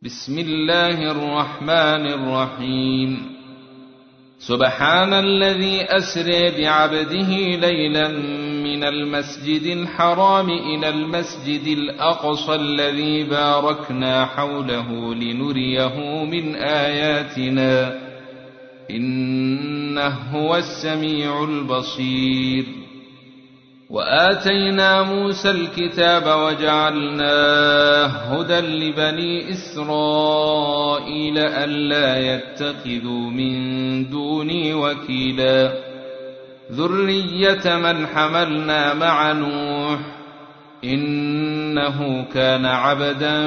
بسم الله الرحمن الرحيم. سبحان الذي أسرى بعبده ليلا من المسجد الحرام إلى المسجد الأقصى الذي باركنا حوله لنريه من آياتنا إنه هو السميع البصير. وآتينا موسى الكتاب وجعلناه هدى لبني إسرائيل ألا يتخذوا من دوني وكيلا ذرية من حملنا مع نوح إنه كان عبدا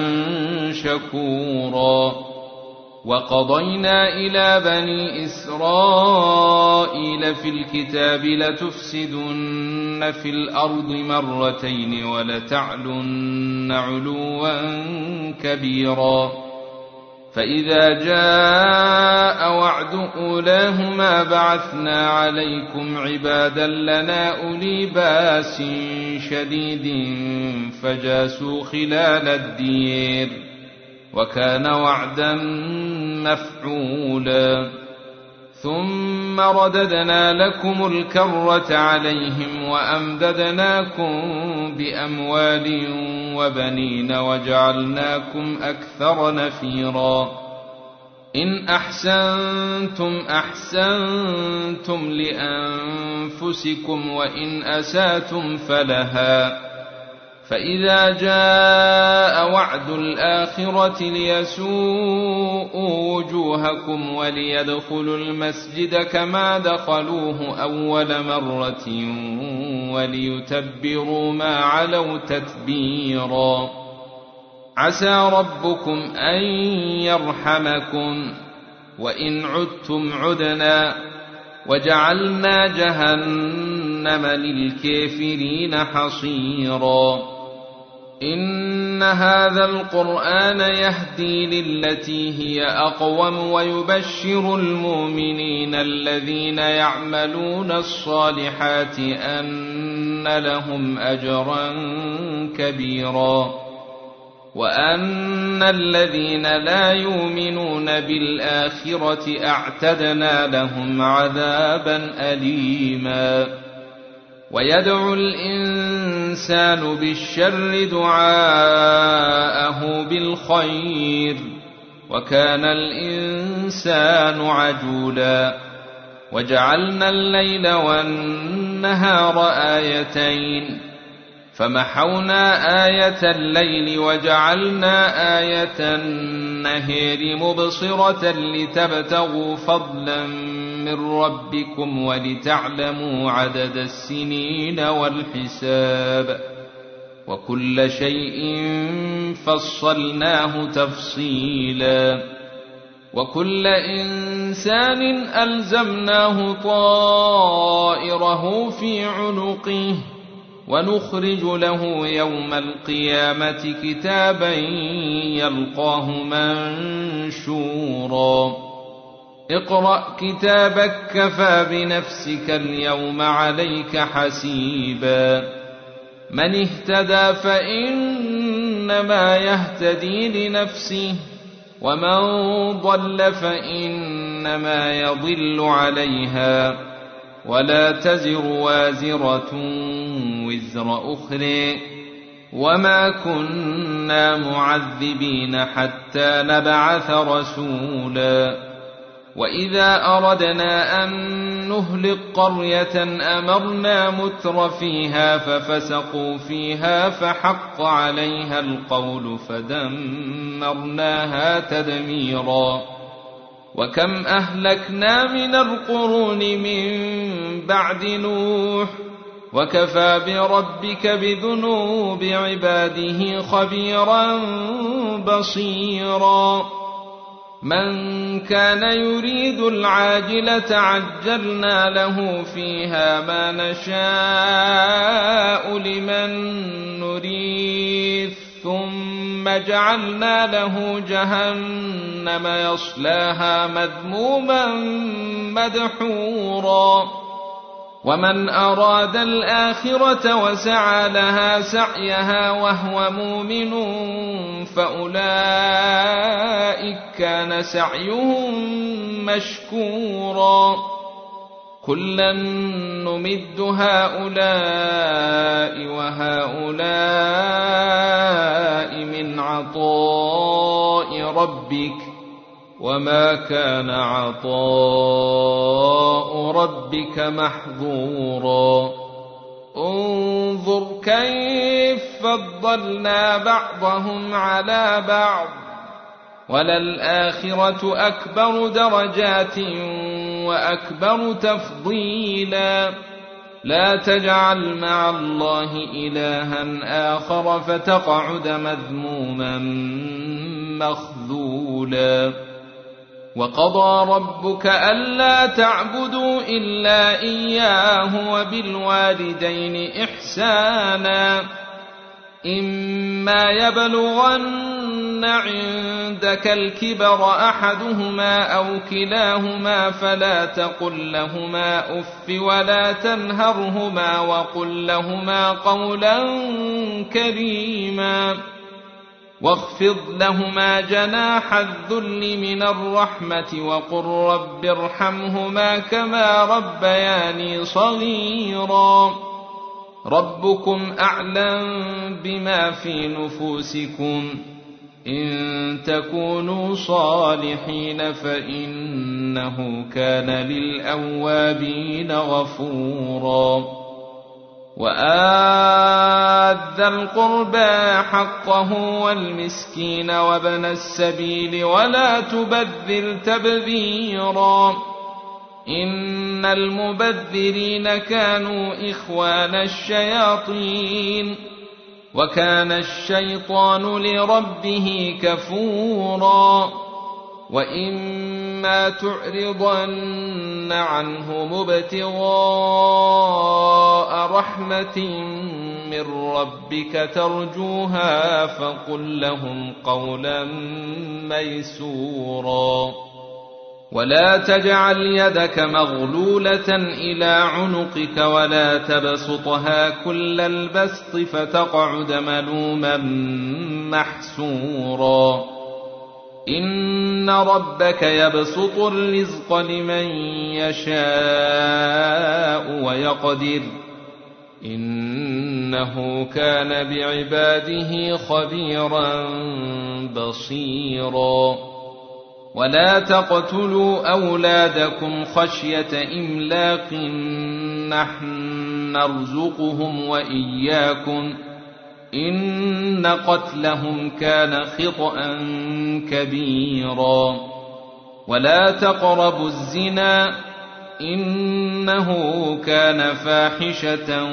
شكورا. وقضينا إلى بني إسرائيل في الكتاب لتفسدن في الأرض مرتين ولتعلن علوا كبيرا. فإذا جاء وعد أولاهما بعثنا عليكم عبادا لنا أولي بأس شديد فجاسوا خلال الدير وكان وعدا مفعولا. ثم رددنا لكم الكرة عليهم وأمددناكم بأموال وبنين وجعلناكم أكثر نفيرا. إن أحسنتم أحسنتم لأنفسكم وإن أساتم فلها. فإذا جاء وعد الآخرة ليسوءوا وجوهكم وليدخلوا المسجد كما دخلوه أول مرة وليتبروا ما علوا تتبيرا. عسى ربكم أن يرحمكم وإن عدتم عدنا وجعلنا جهنم للكافرين حصيرا. إن هذا القرآن يهدي للتي هي أقوم ويبشر المؤمنين الذين يعملون الصالحات أن لهم أجرا كبيرا وأن الذين لا يؤمنون بالآخرة أعتدنا لهم عذابا أليما. ويدعو الإنسان بالشر دعاءه بالخير وكان الإنسان عجولا. وجعلنا الليل والنهار آيتين فمحونا آية الليل وجعلنا آية النهار مبصرة لتبتغوا فضلا من ربكم ولتعلموا عدد السنين والحساب وكل شيء فصلناه تفصيلا. وكل إنسان ألزمناه طائره في عنقه ونخرج له يوم القيامة كتابا يلقاه منشورا. اقرأ كتابك كفى بنفسك اليوم عليك حسيبا. من اهتدى فإنما يهتدي لنفسه ومن ضل فإنما يضل عليها ولا تزر وازرة وزر أخرى وما كنا معذبين حتى نبعث رسولا. وإذا أردنا أن نهلك قرية أمرنا متر فيها ففسقوا فيها فحق عليها القول فدمرناها تدميرا. وكم أهلكنا من القرون من بعد نوح وكفى بربك بذنوب عباده خبيرا بصيرا. من كان يريد العاجلة عجلنا له فيها ما نشاء لمن نريد ثم جعلنا له جهنم يصلاها مذموما مدحورا. ومن أراد الآخرة وسعى لها سعيها وهو مؤمن فأولئك كان سعيهم مشكورا كلا نمد هؤلاء وهؤلاء من عطاء ربك وما كان عطاء ربك محظورا انظر كيف فضلنا بعضهم على بعض وللآخرة أكبر درجات وأكبر تفضيلا لا تجعل مع الله إلها آخر فتقعد مذموما مخذولا وقضى ربك ألا تعبدوا إلا إياه وبالوالدين إحسانا إما يبلغن عندك الكبر أحدهما أو كلاهما فلا تقل لهما أف ولا تنهرهما وقل لهما قولا كريما واخفض لهما جناح الذل من الرحمة وقل رب ارحمهما كما ربياني صغيرا ربكم أعلم بما في نفوسكم إن تكونوا صالحين فإنه كان للأوابين غفورا وآت ذا القربى حقه والمسكين وابن السبيل ولا تبذر تبذيرا إن المبذرين كانوا إخوان الشياطين وكان الشيطان لربه كفورا وإما تعرضن عنهم ابتغاء رحمة من ربك ترجوها فقل لهم قولا ميسورا ولا تجعل يدك مغلولة إلى عنقك ولا تبسطها كل البسط فتقعد ملوما محسورا إن ربك يبسط الرزق لمن يشاء ويقدر إنه كان بعباده خبيرا بصيرا ولا تقتلوا أولادكم خشية إملاق نحن نرزقهم وإياكم إن قتلهم كان خطأ كبيرا ولا تقربوا الزنا إنه كان فاحشة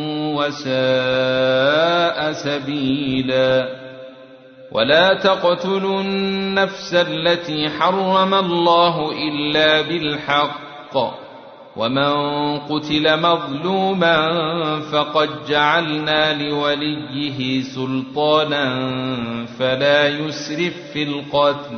وساء سبيلا ولا تقتلوا النفس التي حرم الله إلا بالحق ومن قتل مظلوما فقد جعلنا لوليه سلطانا فلا يسرف في القتل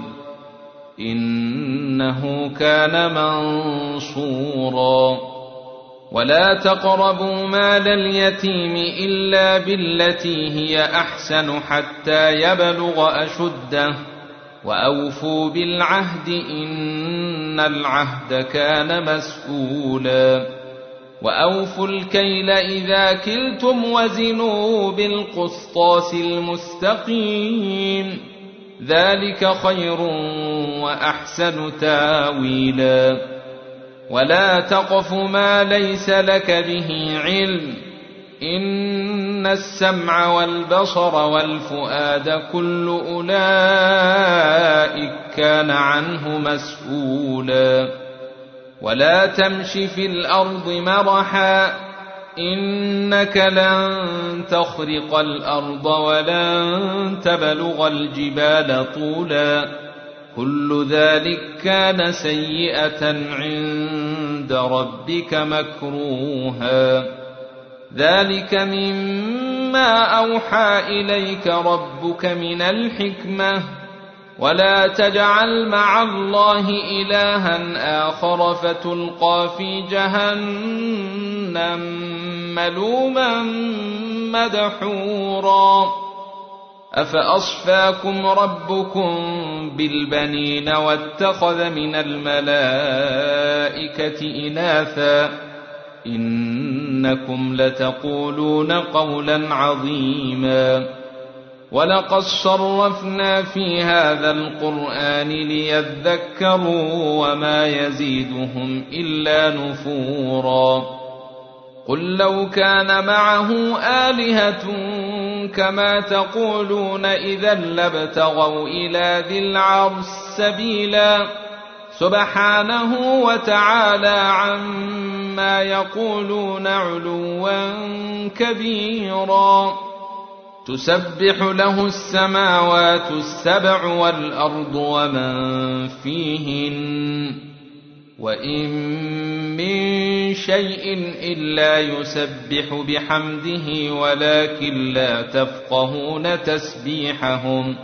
إنه كان منصورا ولا تقربوا مال اليتيم إلا بالتي هي أحسن حتى يبلغ أشده وأوفوا بالعهد إن العهد كان مسؤولا وأوفوا الكيل إذا كلتم وزنوا بالقسطاس المستقيم ذلك خير وأحسن تاويلا ولا تقف ما ليس لك به علم إن السمع والبصر والفؤاد كل أولئك كان عنه مسؤولا ولا تمش في الأرض مرحا إنك لن تخرق الأرض ولن تبلغ الجبال طولا كل ذلك كان سيئة عند ربك مكروها ذلك مما أوحى إليك ربك من الحكمة ولا تجعل مع الله إلها آخر فتلقى في جهنم ملوما مدحورا أفأصفاكم ربكم بالبنين واتخذ من الملائكة إناثا إنكم لتقولون قولا عظيما ولقد صرفنا في هذا القرآن ليذكروا وما يزيدهم إلا نفورا قل لو كان معه آلهة كما تقولون إذا لابتغوا إلى ذي العرش سبيلا سبحانه وتعالى عما يقولون علوا كبيرا تسبح له السماوات السبع والأرض ومن فيهن وإن من شيء إلا يسبح بحمده ولكن لا تفقهون تسبيحهم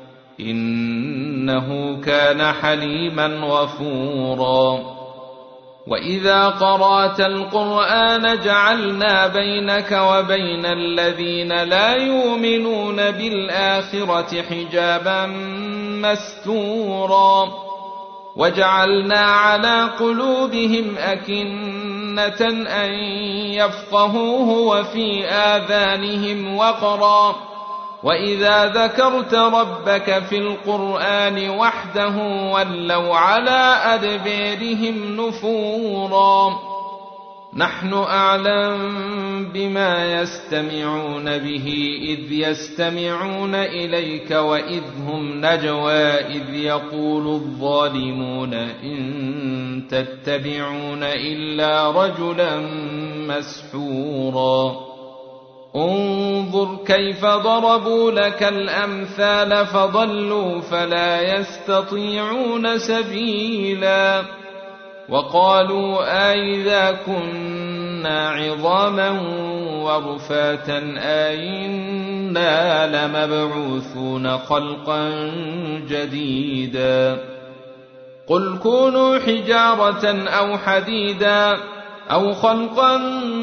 إنه كان حليما غفورا وإذا قرأت القرآن جعلنا بينك وبين الذين لا يؤمنون بالآخرة حجابا مستورا وجعلنا على قلوبهم أكنة أن يفقهوه وفي آذانهم وقرا وإذا ذكرت ربك في القرآن وحده ولوا على أدبارهم نفورا نحن أعلم بما يستمعون به إذ يستمعون إليك وإذ هم نجوى إذ يقول الظالمون إن تتبعون إلا رجلا مسحورا انظر كيف ضربوا لك الأمثال فضلوا فلا يستطيعون سبيلا وقالوا أئذا كنا عظاما ورفاتا أئنا لمبعوثون خلقا جديدا قل كونوا حجارة أو حديدا أو خلقا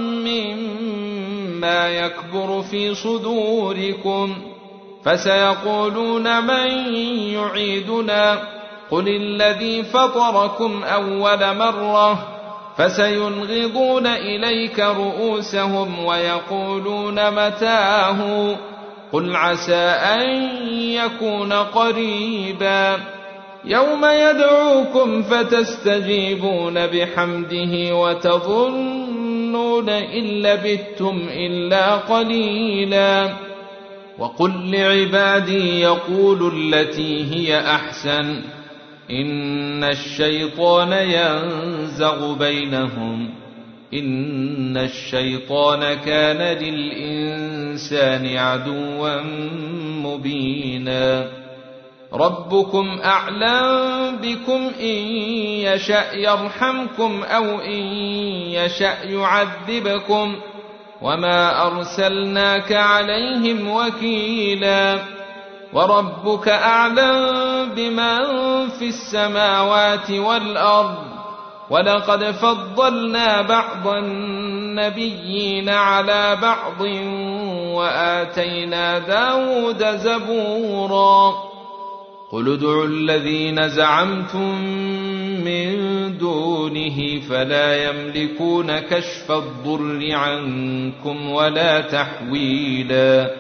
مما يكبر في صدوركم فسيقولون من يعيدنا قل الذي فطركم أول مرة فسينغضون إليك رؤوسهم ويقولون متاه قل عسى أن يكون قريبا يوم يدعوكم فتستجيبون بحمده وتظنون إن لبثتم إلا قليلا وقل لعبادي يقولوا التي هي أحسن إن الشيطان ينزغ بينهم إن الشيطان كان للإنسان عدوا مبينا ربكم أعلم بكم إن يشأ يرحمكم أو إن يشأ يعذبكم وما أرسلناك عليهم وكيلا وربك أعلم بمن في السماوات والأرض ولقد فضلنا بعض النبيين على بعض وآتينا داود زبورا قل ادعوا الذين زعمتم من دونه فلا يملكون كشف الضر عنكم ولا تحويلا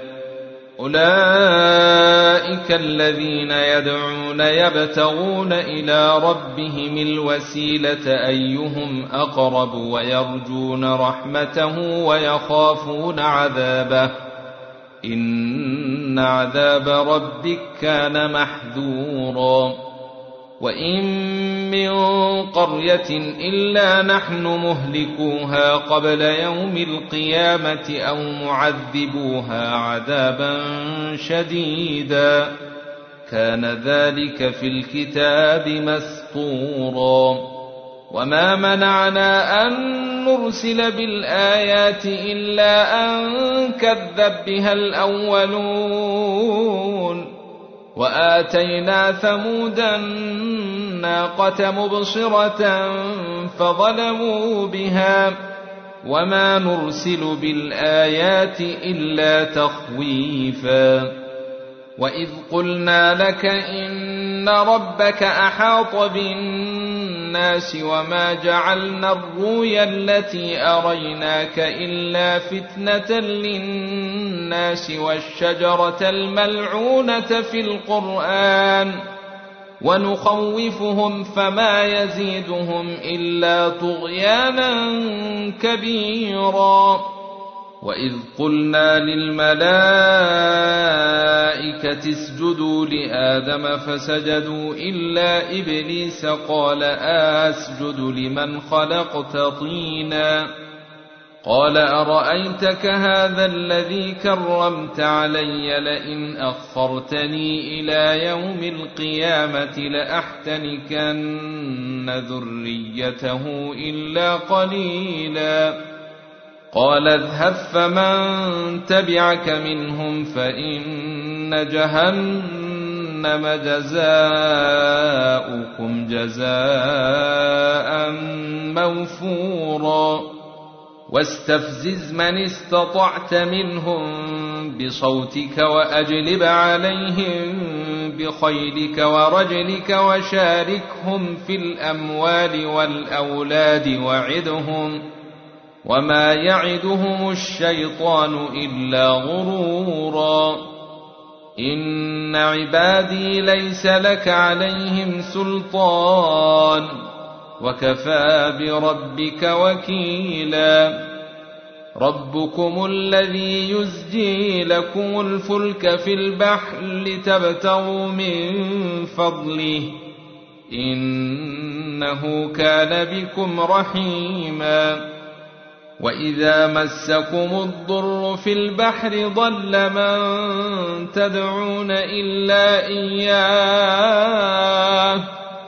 أولئك الذين يدعون يبتغون إلى ربهم الوسيلة أيهم أقرب ويرجون رحمته ويخافون عذابه إن عذاب ربك كان محذورا وإن من قرية إلا نحن مهلكوها قبل يوم القيامة أو معذبوها عذابا شديدا كان ذلك في الكتاب مسطورا وما منعنا أن نرسل بالآيات إلا أن كذب بها الأولون وآتينا ثمود الناقة مبصرة فظلموا بها وما نرسل بالآيات إلا تخويفا وإذ قلنا لك إن ربك أحاط بالناس وما جعلنا الرؤيا التي أريناك إلا فتنة للناس والشجرة الملعونة في القرآن ونخوفهم فما يزيدهم إلا طغيانا كبيرا. وإذ قلنا للملائكة اسجدوا لآدم فسجدوا إلا إبليس قال أسجد لمن خلقت طينا قال أرأيتك هذا الذي كرمت علي لئن أخرتني إلى يوم القيامة لأحتنكن ذريته إلا قليلا. قال اذهب فمن تبعك منهم فإن جهنم جزاؤكم جزاء موفورا. واستفزز من استطعت منهم بصوتك وأجلب عليهم بخيلك ورجلك وشاركهم في الأموال والأولاد وعدهم وما يعدهم الشيطان إلا غرورا. إن عبادي ليس لك عليهم سلطان وكفى بربك وكيلا. ربكم الذي يزجي لكم الفلك في البحر لتبتغوا من فضله إنه كان بكم رحيما. وإذا مسكم الضر في البحر ضل من تدعون إلا إياه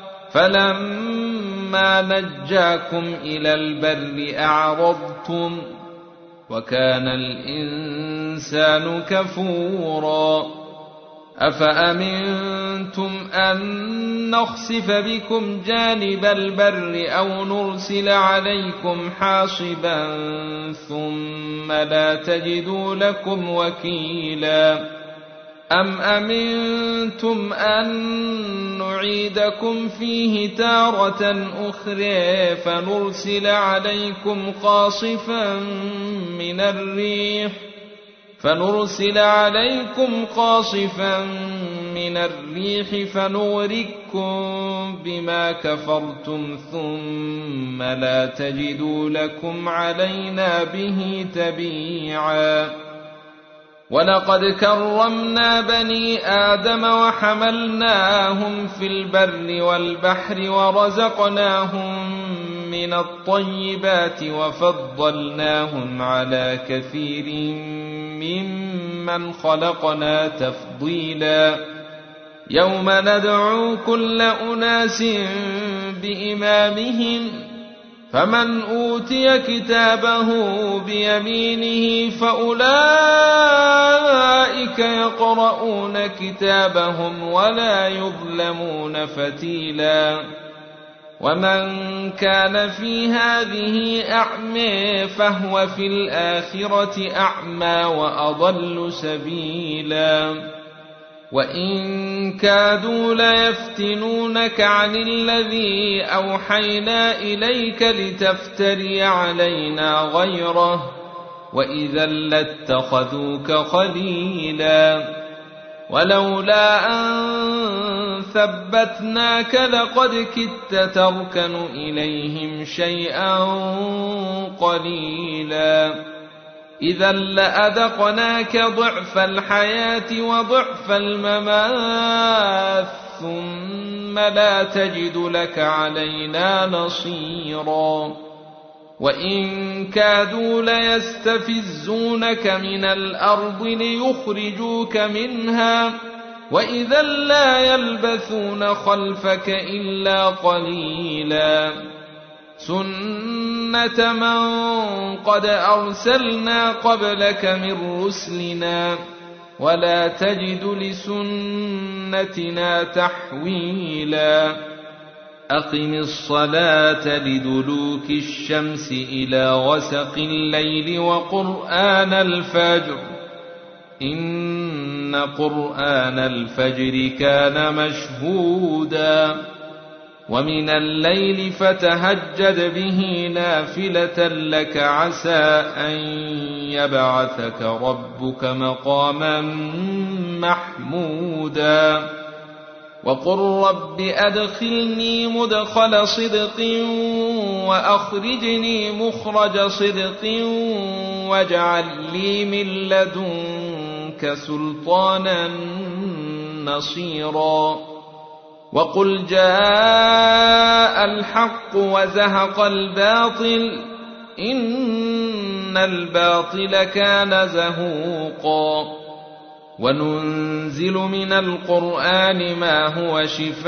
فلما نجاكم إلى البر أعرضتم وكان الإنسان كفورا. أفأمنتم أن نخسف بكم جانب البر أو نرسل عليكم حاصبا ثم لا تجدوا لكم وكيلا. أم أمنتم أن نعيدكم فيه تارة أخرى فنرسل عليكم قاصفا من الريح فنغرقكم بما كفرتم ثم لا تجدوا لكم علينا به تبيعا. ولقد كرمنا بني آدم وحملناهم في البر والبحر ورزقناهم من الطيبات وفضلناهم على كثير ممن خلقنا تفضيلا. يوم ندعو كل أناس بإمامهم فمن أوتي كتابه بيمينه فأولئك يقرؤون كتابهم ولا يظلمون فتيلا. ومن كان في هذه أعمى فهو في الآخرة أعمى وأضل سبيلا. وإن كادوا ليفتنونك عن الذي أوحينا إليك لتفتري علينا غيره وإذا لاتخذوك خليلا. ولولا أن ثبتناك لقد كدت تركن إليهم شيئا قليلا. إذا لأذقناك ضعف الحياة وضعف الممات ثم لا تجد لك علينا نصيرا. وإن كادوا ليستفزونك من الأرض ليخرجوك منها وإذا لا يلبثون خلفك إلا قليلا. سنة من قد أرسلنا قبلك من رسلنا ولا تجد لسنتنا تحويلا. أقم الصلاة لدلوك الشمس إلى غسق الليل وقرآن الفجر إن إن قرآن الفجر كان مشهودا ومن الليل فتهجد به نافلة لك عسى أن يبعثك ربك مقاما محمودا وقل رب أدخلني مدخل صدق وأخرجني مخرج صدق واجعل لي من لدنك سلطانا نصيرا وقل جاء الحق وزهق الباطل إن الباطل كان زهوقا وننزل من القرآن ما هو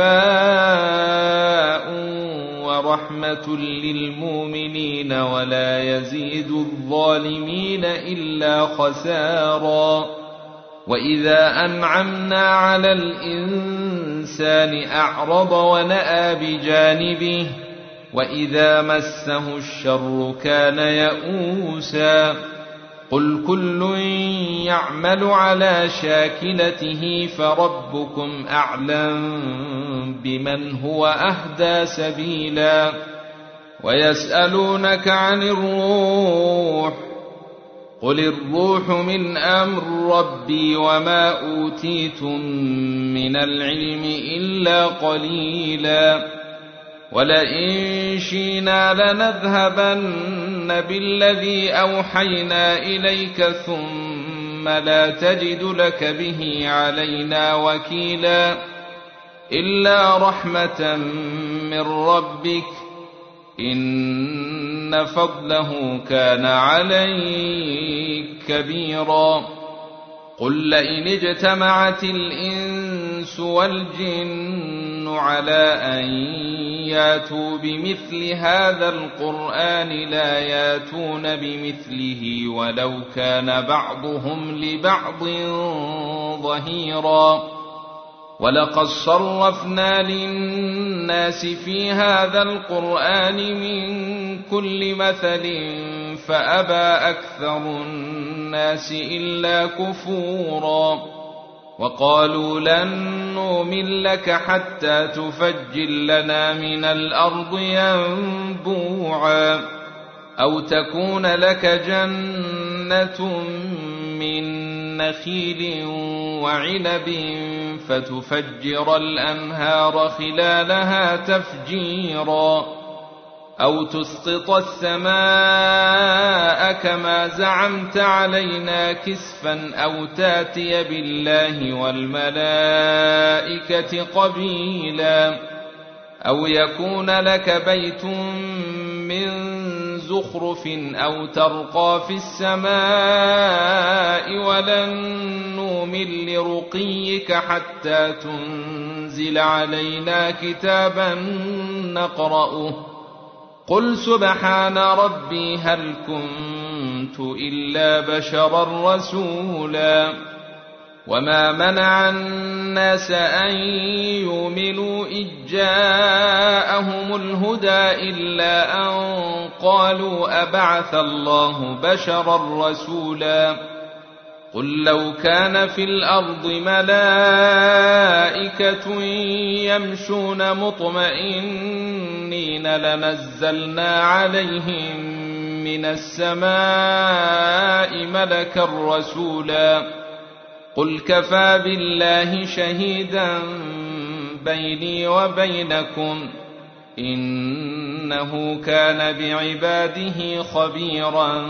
شفاء ورحمة للمؤمنين ولا يزيد الظالمين إلا خسارا وإذا أنعمنا على الإنسان أعرض ونأى بجانبه وإذا مسه الشر كان يئوسا قل كل يعمل على شاكلته فربكم أعلم بمن هو أهدى سبيلا ويسألونك عن الروح قل الروح من أمر ربي وما أوتيتم من العلم إلا قليلا ولئن شئنا لنذهبن بالذي أوحينا إليك ثم لا تجد لك به علينا وكيلا إلا رحمة من ربك إن فضله كان عليك كبيرا قل لئن اجتمعت الإنس والجن على أن ياتوا بمثل هذا القرآن لا ياتون بمثله ولو كان بعضهم لبعض ظهيرا ولقد صرفنا للناس في هذا القرآن من كل مثل فأبى أكثر الناس إلا كفورا وقالوا لن نؤمن لك حتى تفجر لنا من الأرض ينبوعا أو تكون لك جنة من نخيل وعنب فتفجر الأنهار خلالها تفجيرا أو تسقط السماء كما زعمت علينا كسفا أو تاتي بالله والملائكة قبيلا أو يكون لك بيت من زخرف أو ترقى في السماء ولن نؤمن لرقيك حتى تنزل علينا كتابا نقرأه قل سبحان ربي هل كنت إلا بشرا رسولا وما منع الناس أن يؤمنوا إذ جاءهم الهدى إلا أن قالوا أبعث الله بشرا رسولا قل لو كان في الأرض ملائكة يمشون مطمئنين لنزلنا عليهم من السماء ملكا رسولا قل كفى بالله شهيدا بيني وبينكم إنه كان بعباده خبيرا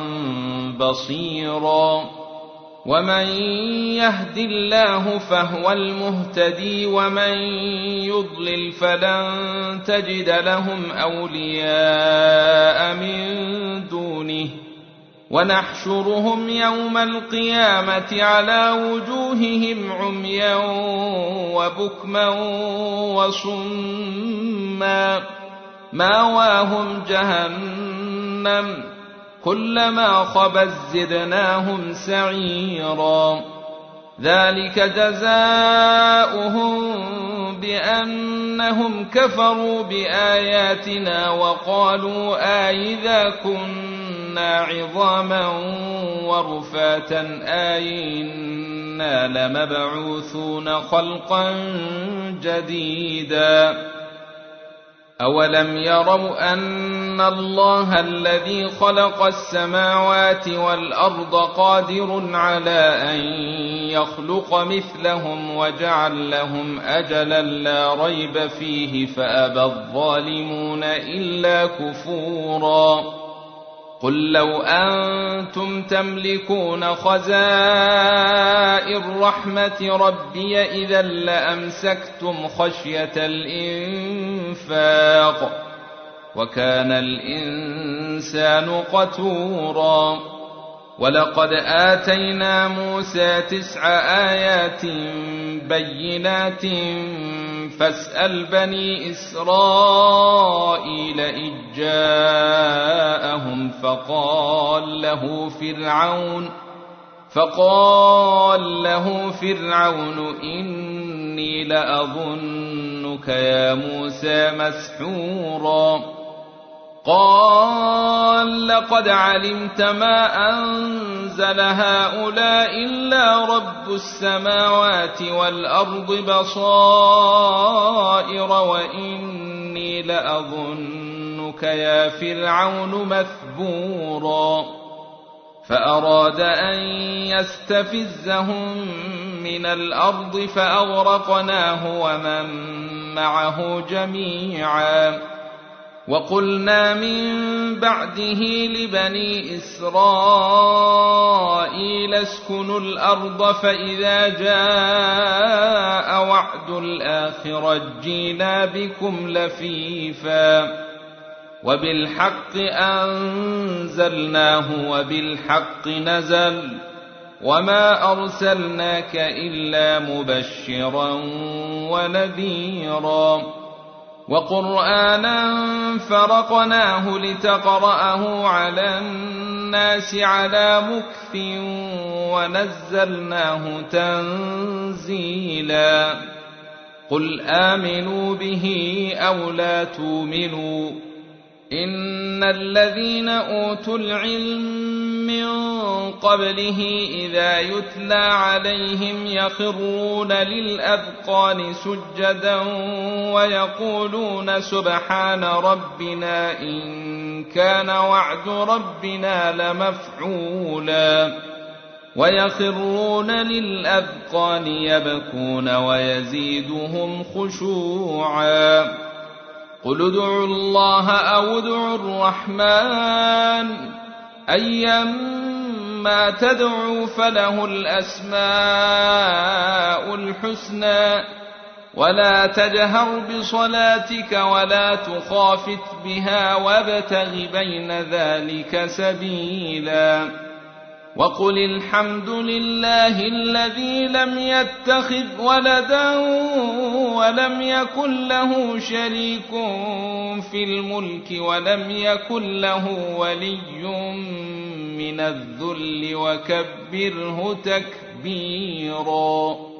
بصيرا ومن يهد الله فهو المهتدي ومن يضلل فلن تجد لهم أولياء من دونه ونحشرهم يوم القيامة على وجوههم عميا وبكما وصما ماواهم جهنم كلما خبت زدناهم سعيرا ذلك جزاؤهم بأنهم كفروا بآياتنا وقالوا أإذا كنا كنا عظاما ورفاتا أئنا لمبعوثون خلقا جديدا أولم يروا أن الله الذي خلق السماوات والأرض قادر على أن يخلق مثلهم وجعل لهم أجلا لا ريب فيه فأبى الظالمون إلا كفورا قل لو أنتم تملكون خزائن رحمة ربي إذا لأمسكتم خشية الإنفاق وكان الإنسان قتورا ولقد آتينا موسى 9 آيات بينات فاسأل بني إسرائيل إذ جاءهم فقال له فرعون إني لأظنك يا موسى مسحورا قال لقد علمت ما أنزل هؤلاء إلا رب السماوات والأرض بصائر وإني لأظنك يا فرعون مثبورا فأراد أن يستفزهم من الأرض فأغرقناه ومن معه جميعا وقلنا من بعده لبني إسرائيل اسكنوا الأرض فإذا جاء وعد الآخرة جئنا بكم لفيفا وبالحق أنزلناه وبالحق نزل وما أرسلناك إلا مبشرا ونذيرا وقرآنا فرقناه لتقرأه على الناس على مكث ونزلناه تنزيلا قل آمنوا به أو لا تؤمنوا إن الذين أوتوا العلم من قبله إذا يتلى عليهم يخرون للأذقان سجدا ويقولون سبحان ربنا إن كان وعد ربنا لمفعولا ويخرون للأذقان يبكون ويزيدهم خشوعا قل ادعوا الله أو ادعوا الرحمن أيما تدعوا فله الأسماء الحسنى ولا تجهر بصلاتك ولا تخافت بها وابتغ بين ذلك سبيلا وقل الحمد لله الذي لم يتخذ ولدا ولم يكن له شريك في الملك ولم يكن له ولي من الذل وكبره تكبيرا.